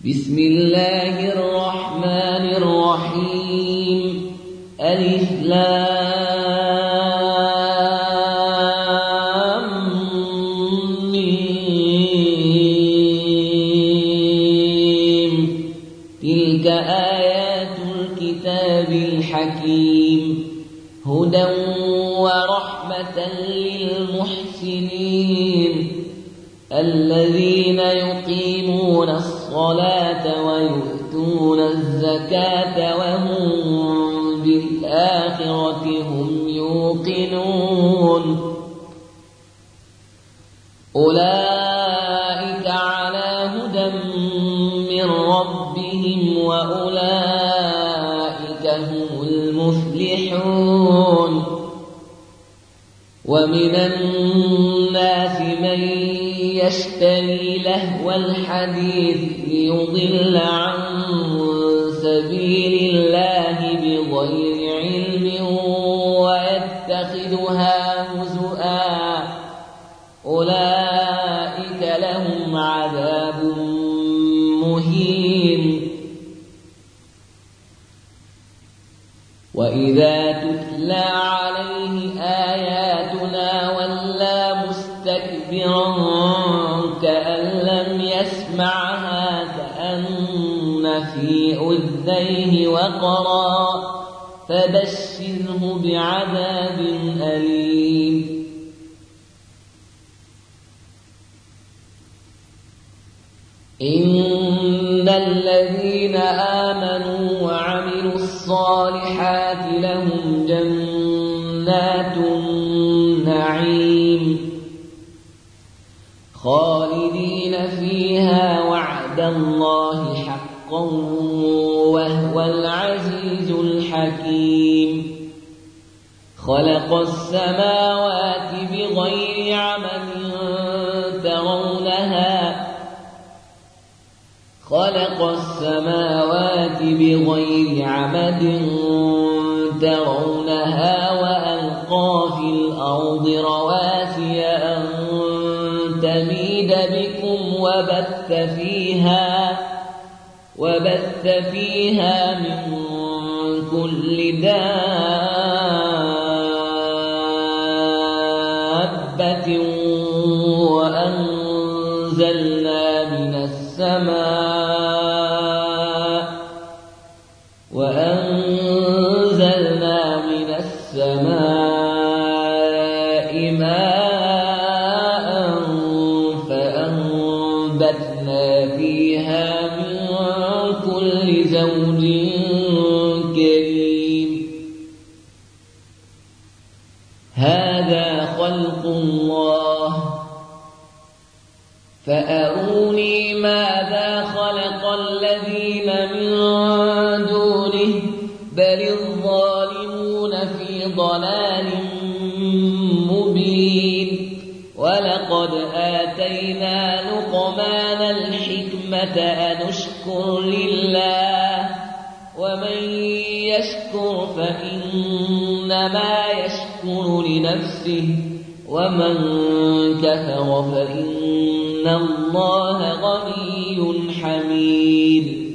بسم الله الرحمن الرحيم. ألف لام ميم. تلك آيات الكتاب الحكيم هدى ورحمة للمحسنين الذين يقيمون الصلاة ويؤتون الزكاة وهم بالآخرة هم يوقنون أولئك على هدى من ربهم وأولئك هم المفلحون. ومن الناس من يشتري لهو الحديث ليضل عن سبيل الله بغير علم ويتخذها هزؤا أولئك لهم عذاب مهين. وإذا تتلى عليه آياتنا ولى مستكبرا كأن لم يسمعها كأن في أذنيه وقرا فبشره بعذاب أليم. إن الذين آمنوا وعملوا الصالحات لهم جنات النعيم خالدين فيها وعد الله حقا وهو العزيز الحكيم. خلق السماوات بغير عمد ترونها وألقى في الأرض رواسي أن تميد بكم وبث فيها من كل دابة وأنزلنا من السماء ماء فأنبتنا فيها من كل زوج كريم. هذا خلق الله فأروني ماذا خلق الذين من دونه بل الظالمون في ضلال مبين. ولقد آتينا لقمان الحكمة أن اشكر لله ومن يشكر فإنما يشكر لنفسه ومن كفر فإن الله غني حميد.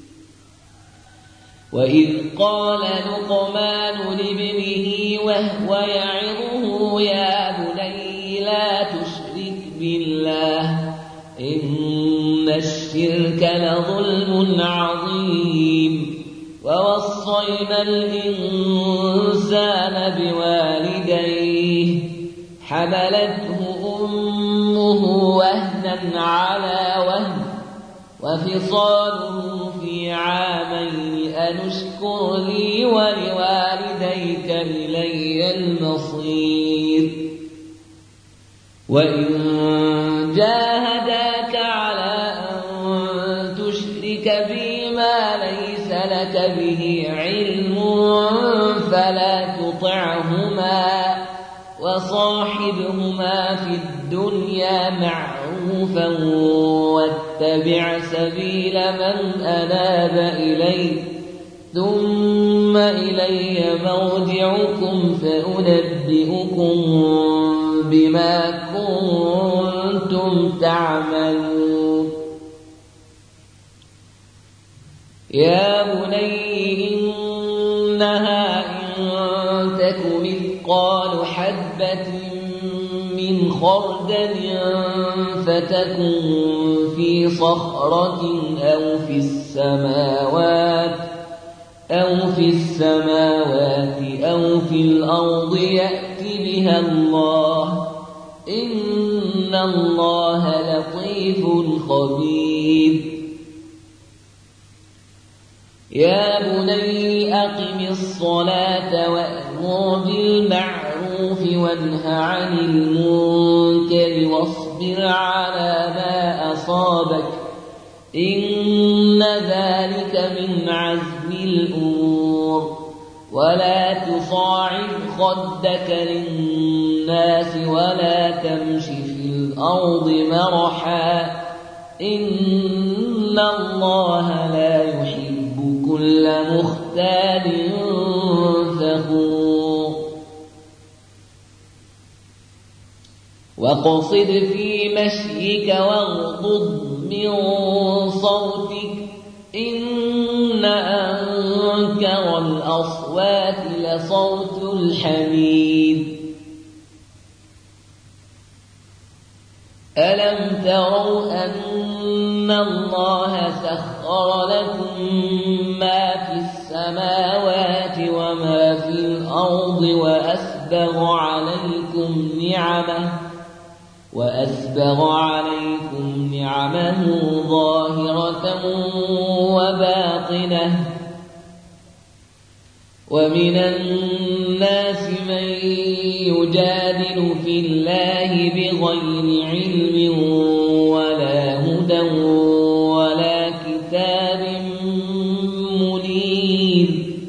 وإذ قال لقمان لابنه وهو يعظه يا بني لا تشرك بالله إن الشرك لظلم عظيم. ووصينا الإنسان بوالديه حملته أمه وهنا على وهن وفصاله في عامين أن اشكر لي ولوالديك إلي المصير. وإن جاهداك على أن تشرك بي ما ليس لك به علم فلا تطعهما وصاحبهما في الدنيا معروفا واتبع سبيل من أناب إلي ثم إلي مرجعكم فأنبئكم بما كنتم تعملون. يا بني إنها إن تك مثقال حبة من خردل فتكن في صخرة أو في السماوات أو في الأرض يأت بها الله إن الله لطيف خبير يا بني أقم الصلاة وأمر بالمعروف وانه عن المنكر واصبر على ما أصابك إن ذلك من عزم الأمور ولا تصاعد خدك للناس ولا تمش في الأرض مرحا إن الله لا يحب كل مختال فخور واقصد في مشيك واغضض من صوتك إن أنكر الأصوات لصوت الحمير ألم تروا أن الله سخر لكم ما في السماوات وما في الأرض وأسبغ عليكم نعمه ظاهرة وباطنة ومن الناس من يجادل في الله بغير علم ولا هدى ولا كتاب منير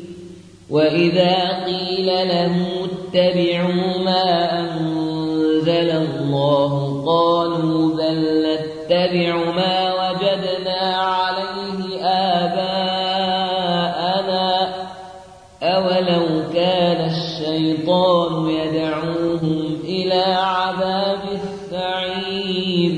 وإذا قيل له اتبعوا ما أنزل الله قالوا بل نتبع ما وجدنا عليه آباءنا أولو كان الشيطان يدعوهم إلى عذاب السعير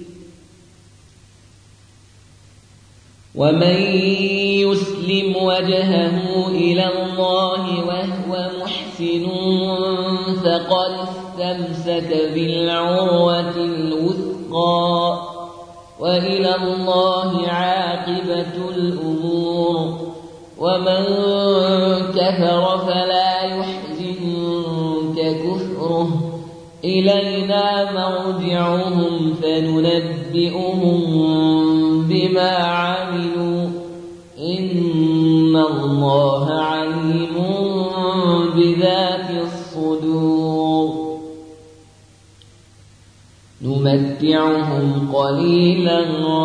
ومن يسلم وجهه إلى الله وهو محسن فقد استمسك بالعروة الوثقى وإلى الله عاقبة الأمور ومن كفر فلا يحزنك كفره إلينا مرجعهم فننبئهم بما عملوا إن الله عليم بذات الصدور نمتعهم قليلا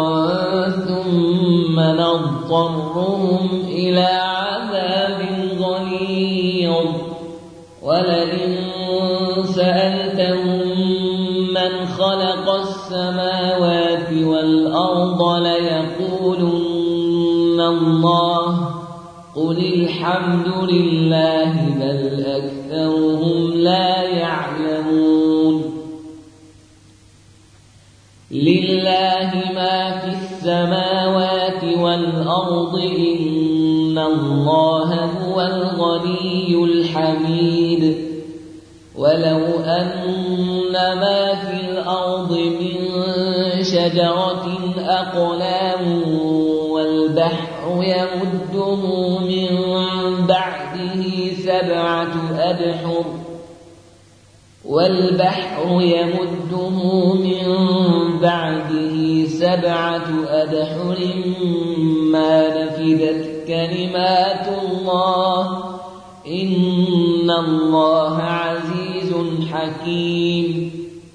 ثم نضطرهم إلى عذاب غليظ ولئن سألتهم من خلق السماوات والأرض ليقولن الله قل الحمد لله بل أكثرهم لا يعلمون لله ما في السماوات والأرض إن الله هو الغني الحميد ولو أن ما في الأرض من شجرة أقلام والبحر يمده من بعده سبعة أبحر ما نفدت كلمات الله إن الله عزيز حكيم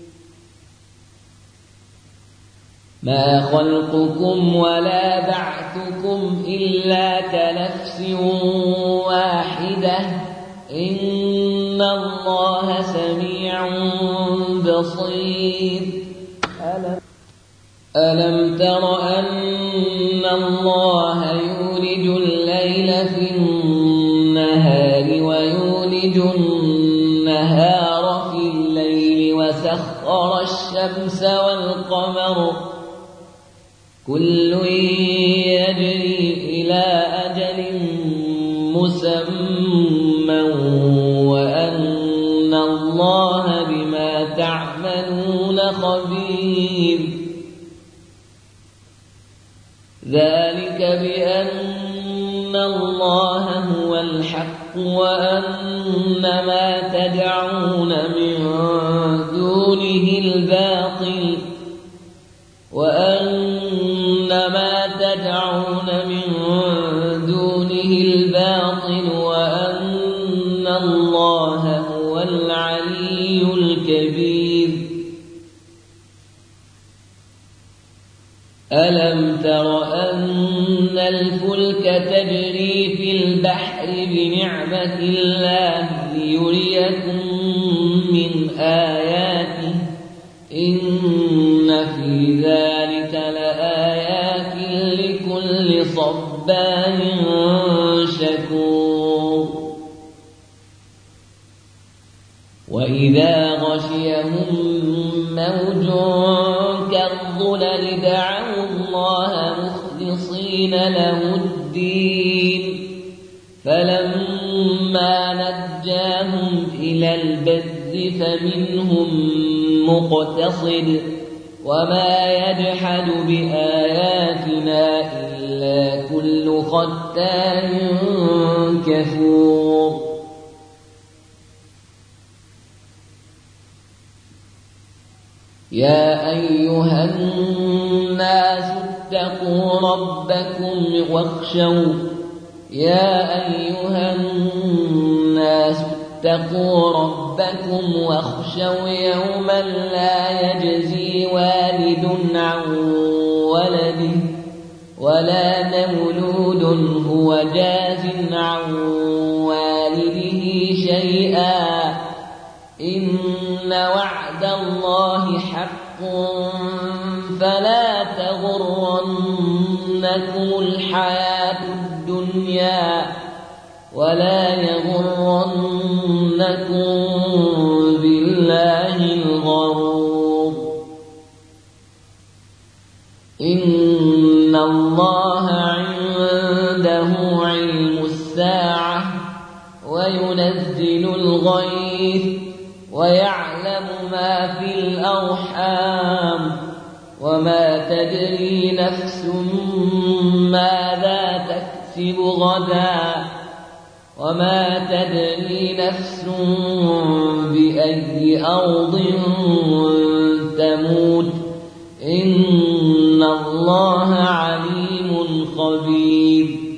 ما خلقكم ولا بعثكم إلا كنفس واحدة إن الله سميع بصير ألم تر أن الله يولج الليل في النهار ويولج النهار في الليل وسخر الشمس والقمر كل يجري إلى مسمى وأن الله بما تعملون خبير. ذلك بأن الله هو الحق وأن ما تدعون من دونه الباطل وأن الله هو العلي الكبير. ألم تر أن الفلك تجري في البحر بنعمة الله ليريكم من آياته إن في ذلك لآيات لكل صبار شكور. وإذا غشيهم موج كالظلل دعوا الله مخلصين له الدين فلما نجاهم إلى البر فمنهم مقتصد وما يجحد بآياتنا إلا كل ختان كفور. يا أيها الناس اتقوا ربكم واخشوا يوما لا يجزي والد عن ولده ولا مولود هو جاز عن والده شيئا إن وعد الله حق فلا تغرنكم الحياة الدنيا ولا يغرنكم بالله الغرور. إن الله عنده علم الساعة وينزل الغيث ويعلم ما في الأرحام وما تدري نفس ماذا تكسب غدا وما تدري نفس بأي أرض تموت إن الله عليم خبير.